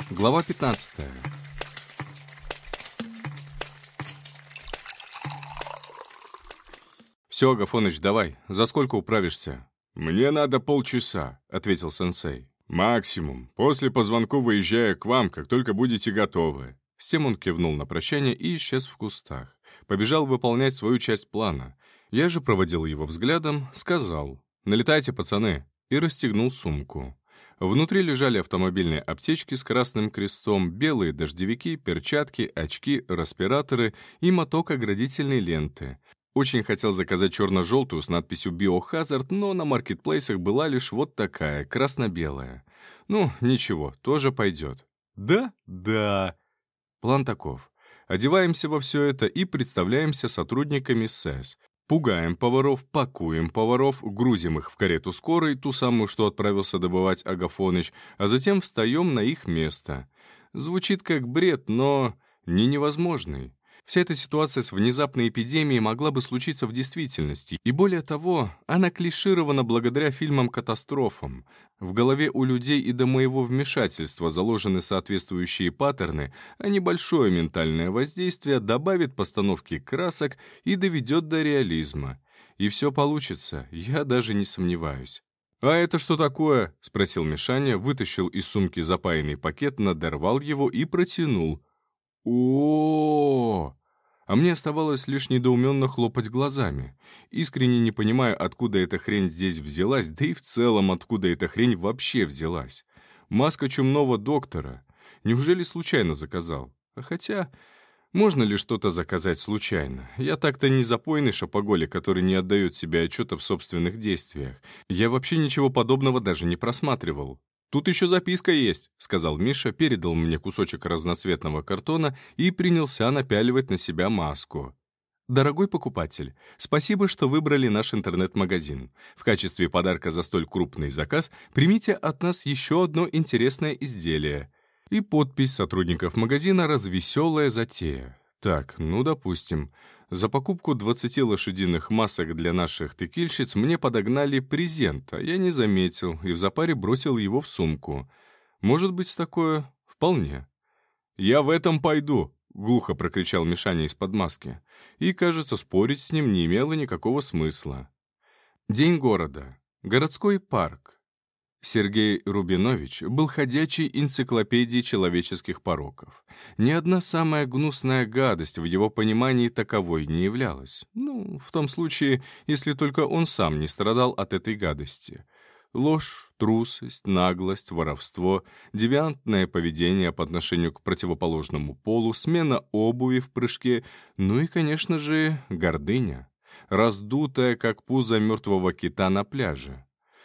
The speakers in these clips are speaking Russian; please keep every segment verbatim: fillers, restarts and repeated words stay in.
Глава пятнадцатая. «Все, Агафоныч, давай. За сколько управишься?» «Мне надо полчаса», — ответил сенсей. «Максимум. После по звонку выезжаю к вам, как только будете готовы». С тем он кивнул на прощание и исчез в кустах. Побежал выполнять свою часть плана. Я же проводил его взглядом, сказал: «Налетайте, пацаны», и расстегнул сумку. Внутри лежали автомобильные аптечки с красным крестом, белые дождевики, перчатки, очки, респираторы и моток оградительной ленты. Очень хотел заказать черно-желтую с надписью «Биохазард», но на маркетплейсах была лишь вот такая, красно-белая. Ну, ничего, тоже пойдет. Да? Да. План таков. Одеваемся во все это и представляемся сотрудниками СЭС. Пугаем поваров, пакуем поваров, грузим их в карету скорой, ту самую, что отправился добывать Агафоныч, а затем встаем на их место. Звучит как бред, но не невозможный. Вся эта ситуация с внезапной эпидемией могла бы случиться в действительности, и более того, она клиширована благодаря фильмам-катастрофам. В голове у людей и до моего вмешательства заложены соответствующие паттерны, а небольшое ментальное воздействие добавит постановки красок и доведет до реализма. И все получится, я даже не сомневаюсь. «А это что такое?» — спросил Мишаня, вытащил из сумки запаянный пакет, надорвал его и протянул. О-о-о! А мне оставалось лишь недоуменно хлопать глазами. Искренне не понимаю, откуда эта хрень здесь взялась, да и в целом, откуда эта хрень вообще взялась. Маска чумного доктора. Неужели случайно заказал? Хотя, можно ли что-то заказать случайно? Я так-то не запойный шопоголик, который не отдает себе отчета в собственных действиях. Я вообще ничего подобного даже не просматривал. «Тут еще записка есть», — сказал Миша, передал мне кусочек разноцветного картона и принялся напяливать на себя маску. «Дорогой покупатель, спасибо, что выбрали наш интернет-магазин. В качестве подарка за столь крупный заказ примите от нас еще одно интересное изделие». И подпись сотрудников магазина «Развеселая затея». Так, ну, допустим, за покупку двадцати лошадиных масок для наших текильщиц мне подогнали презент, а я не заметил и в запаре бросил его в сумку. Может быть, такое? Вполне. «Я в этом пойду», — глухо прокричал Мишаня из-под маски. И, кажется, спорить с ним не имело никакого смысла. День города. Городской парк. Сергей Рубинович был ходячей энциклопедией человеческих пороков. Ни одна самая гнусная гадость в его понимании таковой не являлась. Ну, в том случае, если только он сам не страдал от этой гадости. Ложь, трусость, наглость, воровство, девиантное поведение по отношению к противоположному полу, смена обуви в прыжке, ну и, конечно же, гордыня, раздутая, как пузо мертвого кита на пляже.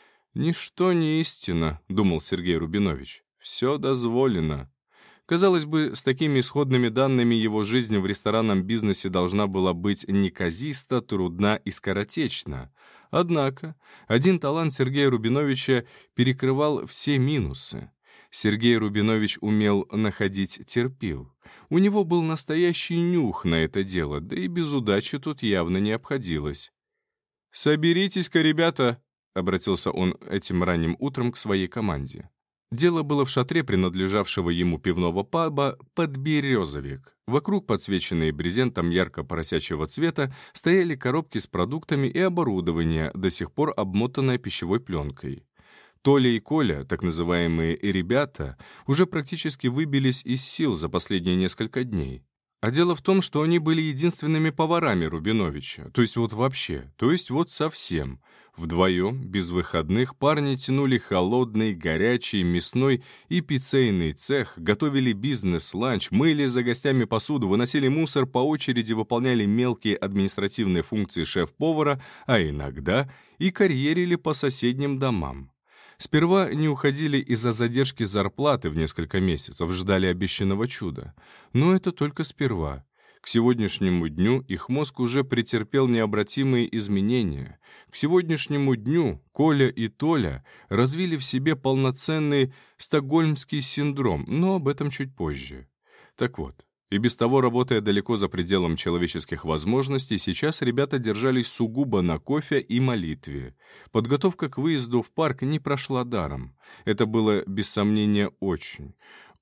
«Ничто не истина», — думал Сергей Рубинович. «Все дозволено». Казалось бы, с такими исходными данными его жизнь в ресторанном бизнесе должна была быть неказиста, трудна и скоротечна. Однако один талант Сергея Рубиновича перекрывал все минусы. Сергей Рубинович умел находить терпил. У него был настоящий нюх на это дело, да и без удачи тут явно не обходилось. «Соберитесь-ка, ребята!» — обратился он этим ранним утром к своей команде. Дело было в шатре, принадлежавшего ему пивного паба «Подберезовик». Вокруг, подсвеченные брезентом ярко-поросячьего цвета, стояли коробки с продуктами и оборудование, до сих пор обмотанное пищевой пленкой. Толя и Коля, так называемые «ребята», уже практически выбились из сил за последние несколько дней. А дело в том, что они были единственными поварами Рубиновича, то есть вот вообще, то есть вот совсем. Вдвоем, без выходных, парни тянули холодный, горячий, мясной и пиццейный цех, готовили бизнес-ланч, мыли за гостями посуду, выносили мусор, по очереди выполняли мелкие административные функции шеф-повара, а иногда и карьерили по соседним домам. Сперва не уходили из-за задержки зарплаты в несколько месяцев, ждали обещанного чуда. Но это только сперва. К сегодняшнему дню их мозг уже претерпел необратимые изменения. К сегодняшнему дню Коля и Толя развили в себе полноценный стокгольмский синдром, но об этом чуть позже. Так вот, и без того, работая далеко за пределом человеческих возможностей, сейчас ребята держались сугубо на кофе и молитве. Подготовка к выезду в парк не прошла даром. Это было, без сомнения, очень,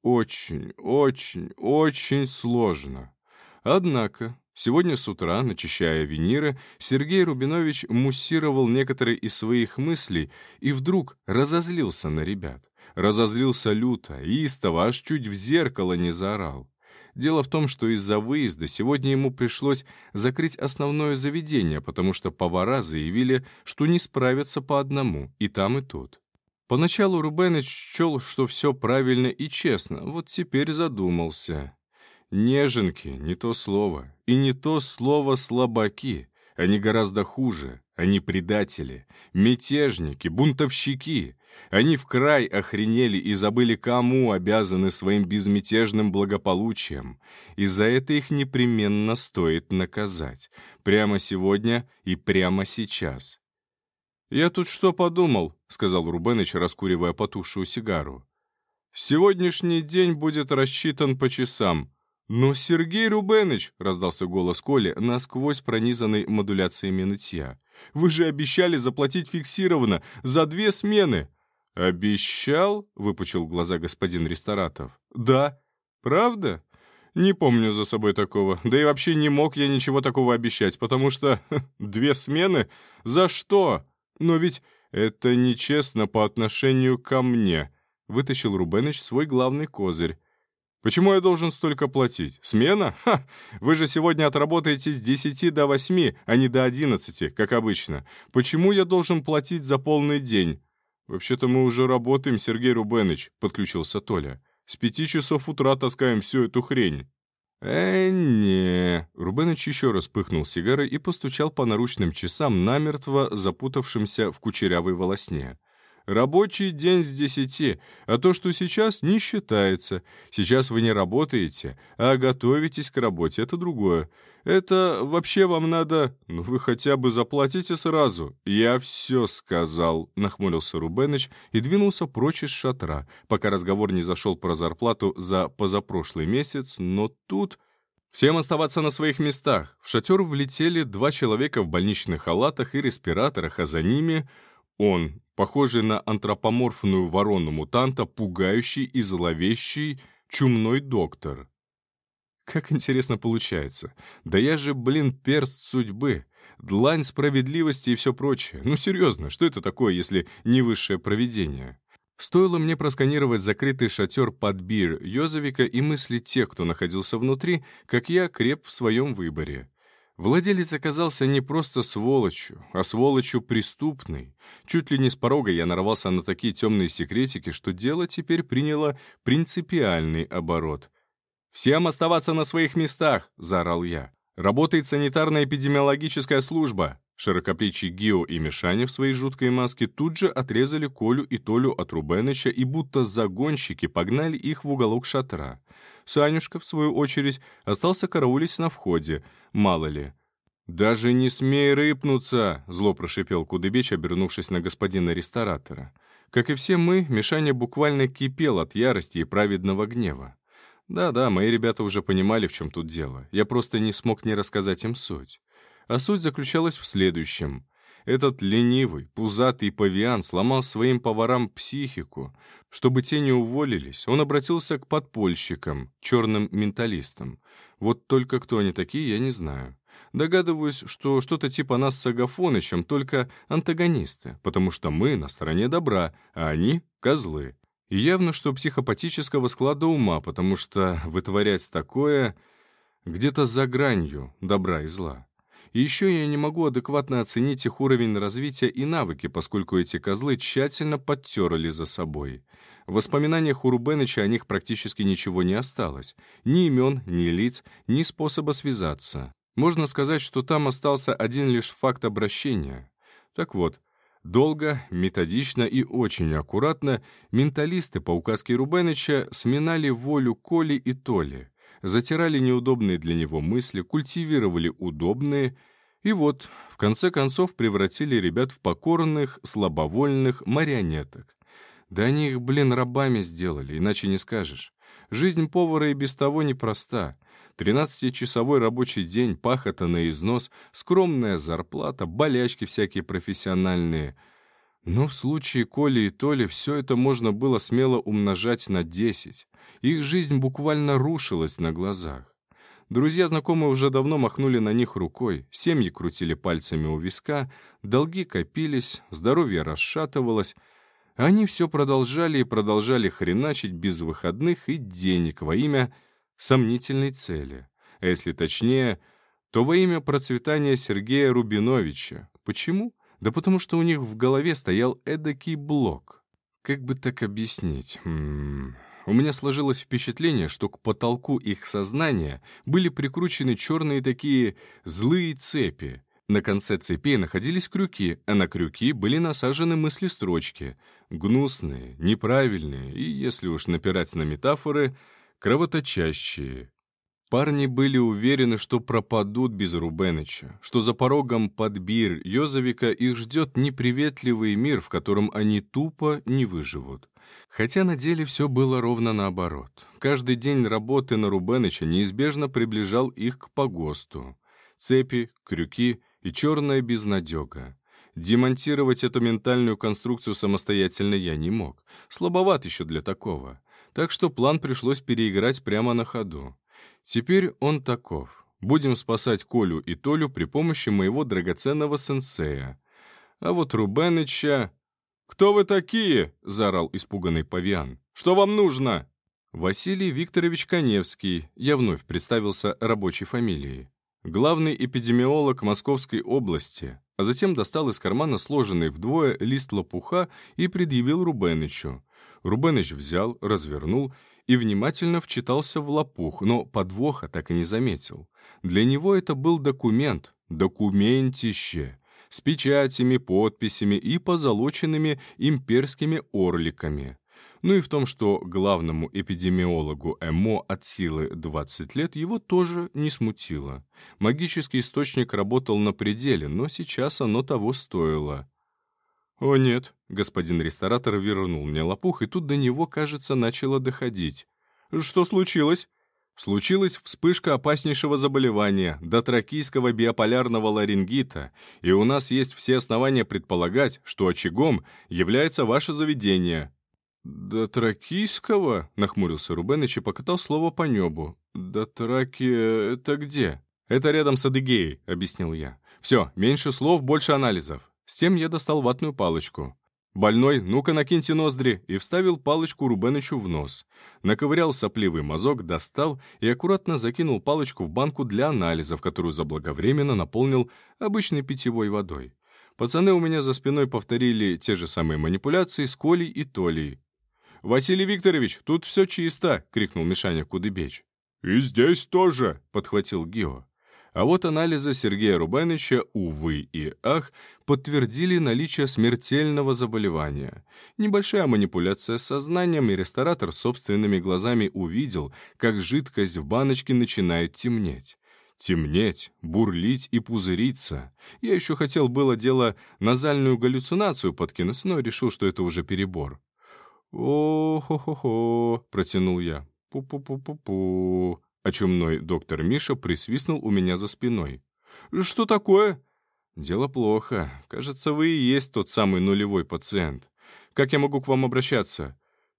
очень, очень, очень сложно. Однако, сегодня с утра, начищая виниры, Сергей Рубинович муссировал некоторые из своих мыслей и вдруг разозлился на ребят. Разозлился люто, истово, аж чуть в зеркало не заорал. Дело в том, что из-за выезда сегодня ему пришлось закрыть основное заведение, потому что повара заявили, что не справятся по одному, и там, и тут. Поначалу Рубеныч счел, что все правильно и честно, вот теперь задумался. Неженки — не то слово, и не то слово слабаки. Они гораздо хуже, они предатели, мятежники, бунтовщики. Они в край охренели и забыли, кому обязаны своим безмятежным благополучием. И за это их непременно стоит наказать. Прямо сегодня и прямо сейчас. «Я тут что подумал», — сказал Рубеныч, раскуривая потухшую сигару. «Сегодняшний день будет рассчитан по часам». «Но, Сергей Рубеныч», — раздался голос Коли, насквозь пронизанный модуляциями нытья, «вы же обещали заплатить фиксированно за две смены». «Обещал?» — выпучил глаза господин Ресторатов. «Да». «Правда?» «Не помню за собой такого. Да и вообще не мог я ничего такого обещать, потому что... Ха, две смены? За что? Но ведь это нечестно по отношению ко мне», — вытащил Рубеныч свой главный козырь. «Почему я должен столько платить? Смена? Ха! Вы же сегодня отработаете с десяти до восьми, а не до одиннадцати, как обычно. Почему я должен платить за полный день?» «Вообще-то мы уже работаем, Сергей Рубеныч», — подключился Толя. «С пяти часов утра таскаем всю эту хрень». «Э, не...» Рубеныч еще раз пыхнул сигарой и постучал по наручным часам, намертво запутавшимся в кучерявой волосне. «Рабочий день с десяти, а то, что сейчас, не считается. Сейчас вы не работаете, а готовитесь к работе, это другое. Это вообще вам надо... Ну, вы хотя бы заплатите сразу». «Я все сказал», — нахмурился Рубеныч и двинулся прочь из шатра, пока разговор не зашел про зарплату за позапрошлый месяц, но тут... «Всем оставаться на своих местах». В шатер влетели два человека в больничных халатах и респираторах, а за ними... Он, похожий на антропоморфную ворону-мутанта, пугающий и зловещий чумной доктор. Как интересно получается. Да я же, блин, перст судьбы, длань справедливости и все прочее. Ну серьезно, что это такое, если не высшее провидение? Стоило мне просканировать закрытый шатер под бир Йозовика и мысли тех, кто находился внутри, как я креп в своем выборе. Владелец оказался не просто сволочью, а сволочью преступной. Чуть ли не с порога я нарвался на такие темные секретики, что дело теперь приняло принципиальный оборот. «Всем оставаться на своих местах!» — заорал я. «Работает санитарно-эпидемиологическая служба!» Широкоплечий Гио и Мишаня в своей жуткой маске тут же отрезали Колю и Толю от Рубеныча и будто загонщики погнали их в уголок шатра. Санюшка, в свою очередь, остался караулить на входе, мало ли. «Даже не смей рыпнуться!» — зло прошипел Кудыбеч, обернувшись на господина ресторатора. Как и все мы, Мишаня буквально кипел от ярости и праведного гнева. Да-да, мои ребята уже понимали, в чем тут дело. Я просто не смог не рассказать им суть. А суть заключалась в следующем. Этот ленивый, пузатый павиан сломал своим поварам психику. Чтобы те не уволились, он обратился к подпольщикам, черным менталистам. Вот только кто они такие, я не знаю. Догадываюсь, что что-то типа нас с Агафонычем, только антагонисты, потому что мы на стороне добра, а они — козлы. И явно, что психопатического склада ума, потому что вытворять такое где-то за гранью добра и зла. И еще я не могу адекватно оценить их уровень развития и навыки, поскольку эти козлы тщательно подтерли за собой. В воспоминаниях у Рубеныча о них практически ничего не осталось. Ни имен, ни лиц, ни способа связаться. Можно сказать, что там остался один лишь факт обращения. Так вот, долго, методично и очень аккуратно менталисты по указке Рубеныча сминали волю Коли и Толи, затирали неудобные для него мысли, культивировали удобные, и вот, в конце концов, превратили ребят в покорных, слабовольных марионеток. Да они их, блин, рабами сделали, иначе не скажешь. Жизнь повара и без того непроста. тринадцатичасовой рабочий день, пахота на износ, скромная зарплата, болячки всякие профессиональные. Но в случае Коли и Толи все это можно было смело умножать на десять. Их жизнь буквально рушилась на глазах. Друзья-знакомые уже давно махнули на них рукой, семьи крутили пальцами у виска, долги копились, здоровье расшатывалось. Они все продолжали и продолжали хреначить без выходных и денег во имя сомнительной цели. А если точнее, то во имя процветания Сергея Рубиновича. Почему? Да потому что у них в голове стоял эдакий блок. Как бы так объяснить? М-м- У меня сложилось впечатление, что к потолку их сознания были прикручены черные такие злые цепи. На конце цепей находились крюки, а на крюки были насажены мысли-строчки. Гнусные, неправильные и, если уж напирать на метафоры, кровоточащие. Парни были уверены, что пропадут без Рубеныча, что за порогом подбир Йозовика их ждет неприветливый мир, в котором они тупо не выживут. Хотя на деле все было ровно наоборот. Каждый день работы на Рубеныча неизбежно приближал их к погосту. Цепи, крюки и черная безнадега. Демонтировать эту ментальную конструкцию самостоятельно я не мог. Слабоват еще для такого. Так что план пришлось переиграть прямо на ходу. Теперь он таков. Будем спасать Колю и Толю при помощи моего драгоценного сенсея. А вот Рубеныча... «Кто вы такие?» — заорал испуганный павиан. «Что вам нужно?» Василий Викторович Каневский, я вновь представился рабочей фамилией. Главный эпидемиолог Московской области, а затем достал из кармана сложенный вдвое лист лопуха и предъявил Рубенычу. Рубеныч взял, развернул и внимательно вчитался в лопух, но подвоха так и не заметил. Для него это был документ, документище, с печатями, подписями и позолоченными имперскими орликами. Ну и в том, что главному эпидемиологу ЭМО от силы двадцать лет, его тоже не смутило. Магический источник работал на пределе, но сейчас оно того стоило. «О нет», — господин ресторатор вернул мне лопух, и тут до него, кажется, начало доходить. «Что случилось?» Случилась вспышка опаснейшего заболевания, дотракийского биополярного ларингита, и у нас есть все основания предполагать, что очагом является ваше заведение». «Дотракийского?» — нахмурился Рубеныч и покатал слово по небу. «Дотраки... это где?» «Это рядом с Адыгеей», — объяснил я. «Все, меньше слов, больше анализов». С тем я достал ватную палочку. «Больной, ну-ка накиньте ноздри», и вставил палочку Рубенычу в нос. Наковырял сопливый мазок, достал и аккуратно закинул палочку в банку для анализов, которую заблаговременно наполнил обычной питьевой водой. Пацаны у меня за спиной повторили те же самые манипуляции с Колей и Толей. «Василий Викторович, тут все чисто!» — крикнул Мишаня Кудыбеч. «И здесь тоже!» — подхватил Гио. А вот анализы Сергея Рубеныча, увы и ах, подтвердили наличие смертельного заболевания. Небольшая манипуляция с сознанием, и ресторатор собственными глазами увидел, как жидкость в баночке начинает темнеть. Темнеть, бурлить и пузыриться. Я еще хотел было дело назальную галлюцинацию подкинуть, но решил, что это уже перебор. «О-хо-хо-хо», — протянул я. «Пу-пу-пу-пу-пу». А чумной доктор Миша присвистнул у меня за спиной. «Что такое?» «Дело плохо. Кажется, вы и есть тот самый нулевой пациент. Как я могу к вам обращаться?»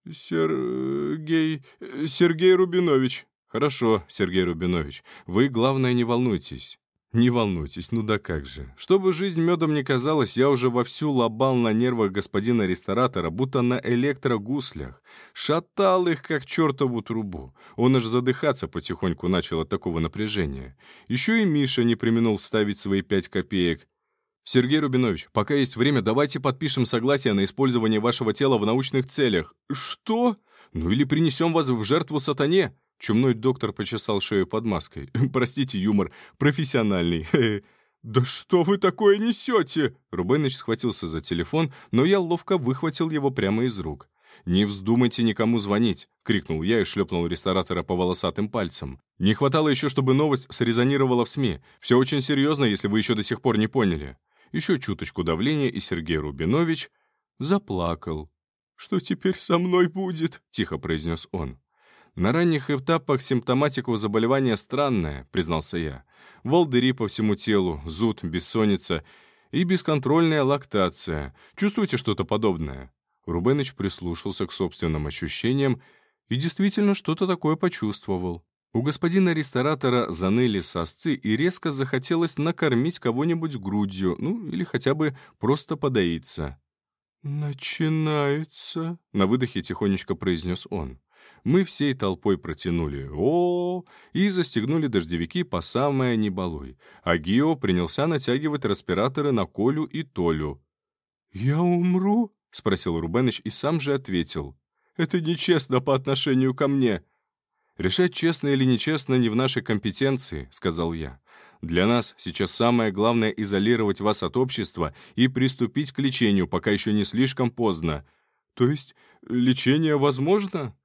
«Сергей... Сергей Рубинович». «Хорошо, Сергей Рубинович. Вы, главное, не волнуйтесь». «Не волнуйтесь, ну да как же. Чтобы жизнь медом не казалась, я уже вовсю лобал на нервах господина ресторатора, будто на электрогуслях. Шатал их, как чертову трубу. Он аж задыхаться потихоньку начал от такого напряжения. Еще и Миша не преминул вставить свои пять копеек. «Сергей Рубинович, пока есть время, давайте подпишем согласие на использование вашего тела в научных целях». «Что? Ну или принесем вас в жертву сатане». Чумной доктор почесал шею под маской. «Простите, юмор профессиональный». «Да что вы такое несете?» Рубеныч схватился за телефон, но я ловко выхватил его прямо из рук. «Не вздумайте никому звонить!» — крикнул я и шлепнул ресторатора по волосатым пальцам. «Не хватало еще, чтобы новость срезонировала в СМИ. Все очень серьезно, если вы еще до сих пор не поняли». Еще чуточку давления, и Сергей Рубинович заплакал. «Что теперь со мной будет?» — тихо произнес он. «На ранних этапах симптоматика у заболевания странная», — признался я. «Волдыри по всему телу, зуд, бессонница. И бесконтрольная лактация. Чувствуете что-то подобное?» Рубеныч прислушался к собственным ощущениям и действительно что-то такое почувствовал. У господина ресторатора заныли сосцы, и резко захотелось накормить кого-нибудь грудью, ну или хотя бы просто подоиться. «Начинается», — на выдохе тихонечко произнес он. Мы всей толпой протянули «О!» и застегнули дождевики по самое не балуй, а Гио принялся натягивать респираторы на Колю и Толю. «Я умру?» — спросил Рубеныч и сам же ответил. «Это нечестно по отношению ко мне». «Решать, честно или нечестно, не в нашей компетенции», — сказал я. «Для нас сейчас самое главное — изолировать вас от общества и приступить к лечению, пока еще не слишком поздно». «То есть лечение возможно?»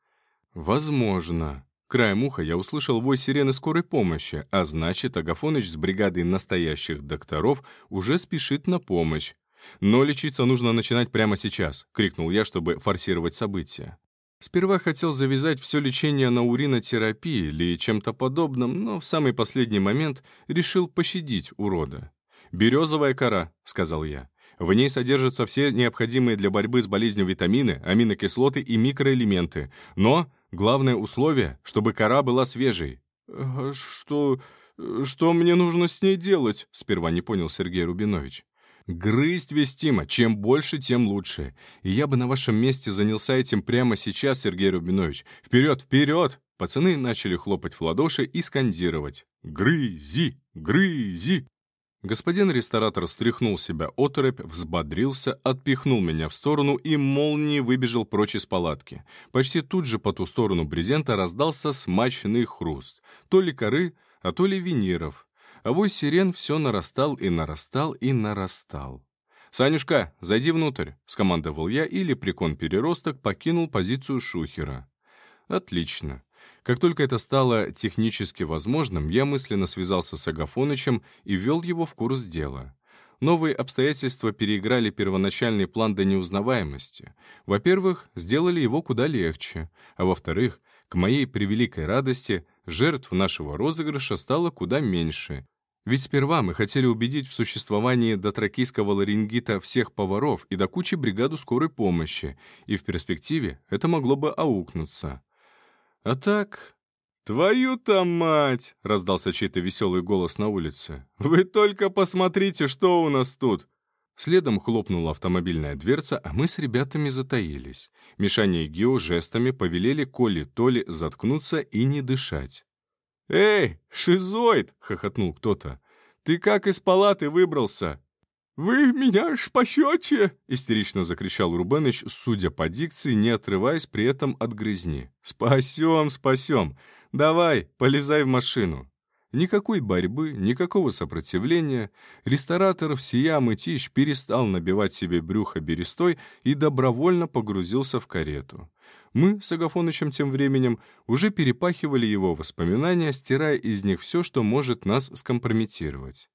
«Возможно». Краем уха я услышал вой сирены скорой помощи, а значит, Агафоныч с бригадой настоящих докторов уже спешит на помощь. «Но лечиться нужно начинать прямо сейчас», — крикнул я, чтобы форсировать события. Сперва хотел завязать все лечение на уринотерапии или чем-то подобном, но в самый последний момент решил пощадить урода. «Березовая кора», — сказал я. «В ней содержатся все необходимые для борьбы с болезнью витамины, аминокислоты и микроэлементы. Но главное условие, чтобы кора была свежей». «А что... что мне нужно с ней делать?» — сперва не понял Сергей Рубинович. «Грызть, Вестима, чем больше, тем лучше. И я бы на вашем месте занялся этим прямо сейчас, Сергей Рубинович. Вперед, вперед!» Пацаны начали хлопать в ладоши и скандировать. «Грызи! Грызи!» Господин ресторатор стряхнул себя оторопь, взбодрился, отпихнул меня в сторону и молнией выбежал прочь из палатки. Почти тут же по ту сторону брезента раздался смачный хруст. То ли коры, а то ли виниров. А вой сирен все нарастал и нарастал и нарастал. «Санюшка, зайди внутрь», — скомандовал я, и лепрекон-переросток покинул позицию шухера. «Отлично. Как только это стало технически возможным, я мысленно связался с Агафонычем и ввел его в курс дела. Новые обстоятельства переиграли первоначальный план до неузнаваемости. Во-первых, сделали его куда легче, а во-вторых, к моей превеликой радости, жертв нашего розыгрыша стало куда меньше. Ведь сперва мы хотели убедить в существовании дотракийского ларингита всех поваров и до кучи бригаду скорой помощи, и в перспективе это могло бы аукнуться. А так... «Твою-то мать!» — раздался чей-то веселый голос на улице. «Вы только посмотрите, что у нас тут!» Следом хлопнула автомобильная дверца, а мы с ребятами затаились. Мишаня и Гео жестами повелели Коле Толе заткнуться и не дышать. «Эй, шизоид!» — хохотнул кто-то. «Ты как из палаты выбрался?» «Вы меня спасете!» — истерично закричал Рубеныч, судя по дикции, не отрываясь при этом от грызни. «Спасем, спасем! Давай, полезай в машину!» Никакой борьбы, никакого сопротивления. Ресторатор всея мытищ перестал набивать себе брюхо берестой и добровольно погрузился в карету. Мы с Агафонычем тем временем уже перепахивали его воспоминания, стирая из них все, что может нас скомпрометировать.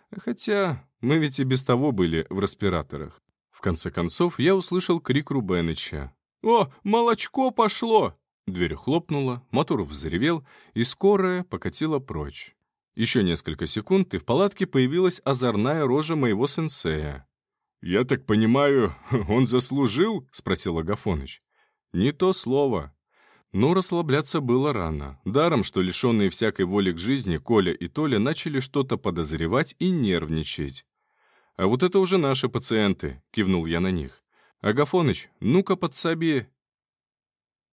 Хотя мы ведь и без того были в респираторах. В конце концов, я услышал крик Рубеныча. «О, молочко пошло!» Дверь хлопнула, мотор взревел, и скорая покатила прочь. Еще несколько секунд, и в палатке появилась озорная рожа моего сенсея. «Я так понимаю, он заслужил?» — спросил Агафоныч. «Не то слово». Но расслабляться было рано. Даром, что лишенные всякой воли к жизни Коля и Толя начали что-то подозревать и нервничать. «А вот это уже наши пациенты», — кивнул я на них. «Агафоныч, ну-ка подсоби».